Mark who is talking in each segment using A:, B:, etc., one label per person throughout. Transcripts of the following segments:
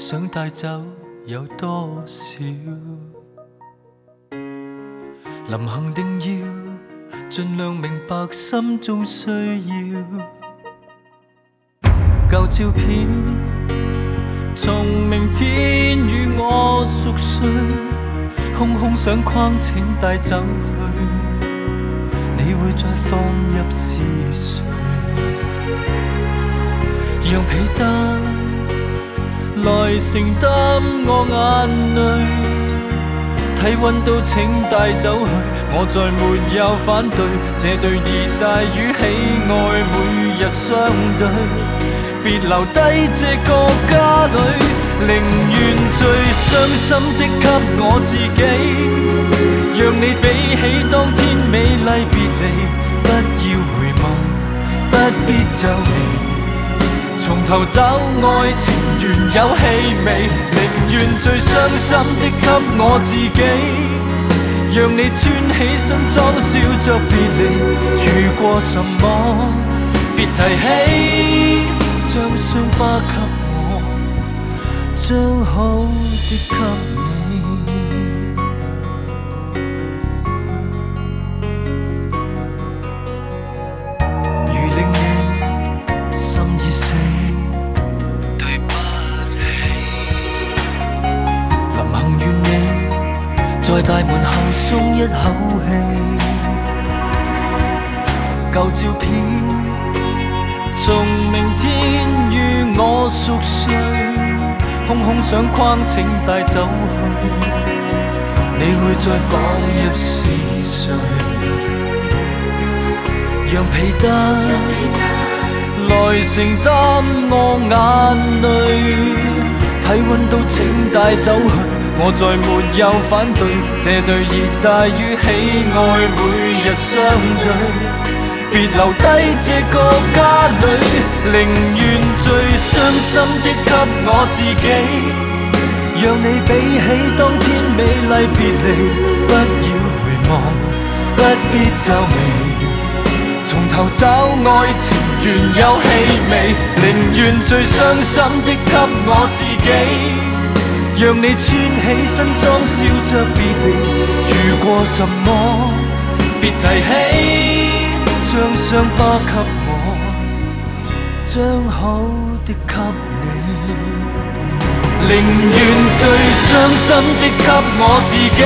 A: 想帶走有多少？臨行定要盡量明白心中需要。舊照片從明天與我熟睡，空空相框請帶走去，你會再放入是誰？讓被單來承擔我眼淚，體溫都請帶走去，我再沒有反對，這對熱帶與喜愛每日相對，別留低這個家裏，寧願最傷心的給我自己，讓你比起當天美麗別離，不要回望，不必皺眉，從頭找愛情原有氣味，寧願最傷心的給我自己，讓你穿起身裝笑着別離，遇過什麼別提起，將傷疤給我，將好的給你。如令你心已死，對不起。臨行願你在大門後鬆一口氣。舊照片從明天與我熟睡，空空相框請帶走去，你會再放入是誰？讓被單來承擔我眼淚，體溫都請帶走去，我再沒有反對，這對熱帶與喜愛每日相對，別留低這個家裏，寧願最傷心的給我自己，讓你比起當天美麗別離，不要回望，不必皺眉，從頭找愛情原有氣味，寧願最傷心的給我自己，讓你穿起身裝笑着別離，遇過什麼別提起，將傷疤給我，將好的給你，寧願最傷心的給我自己，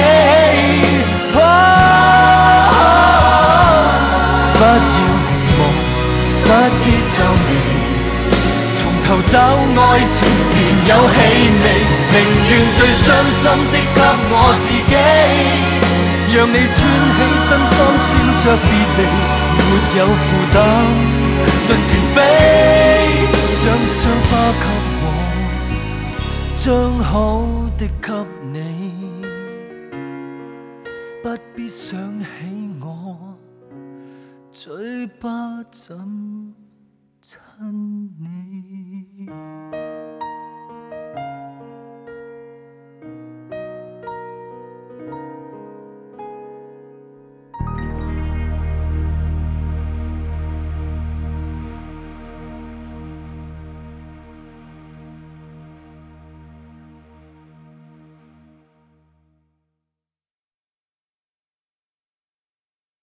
A: 不要回望，不必皺眉，從頭找愛情原有氣味，寧願最傷心的給我自己，讓你穿起身裝笑着別離，沒有負擔，盡情飛，將傷疤給我，將好的給你，不必想起我，嘴巴怎親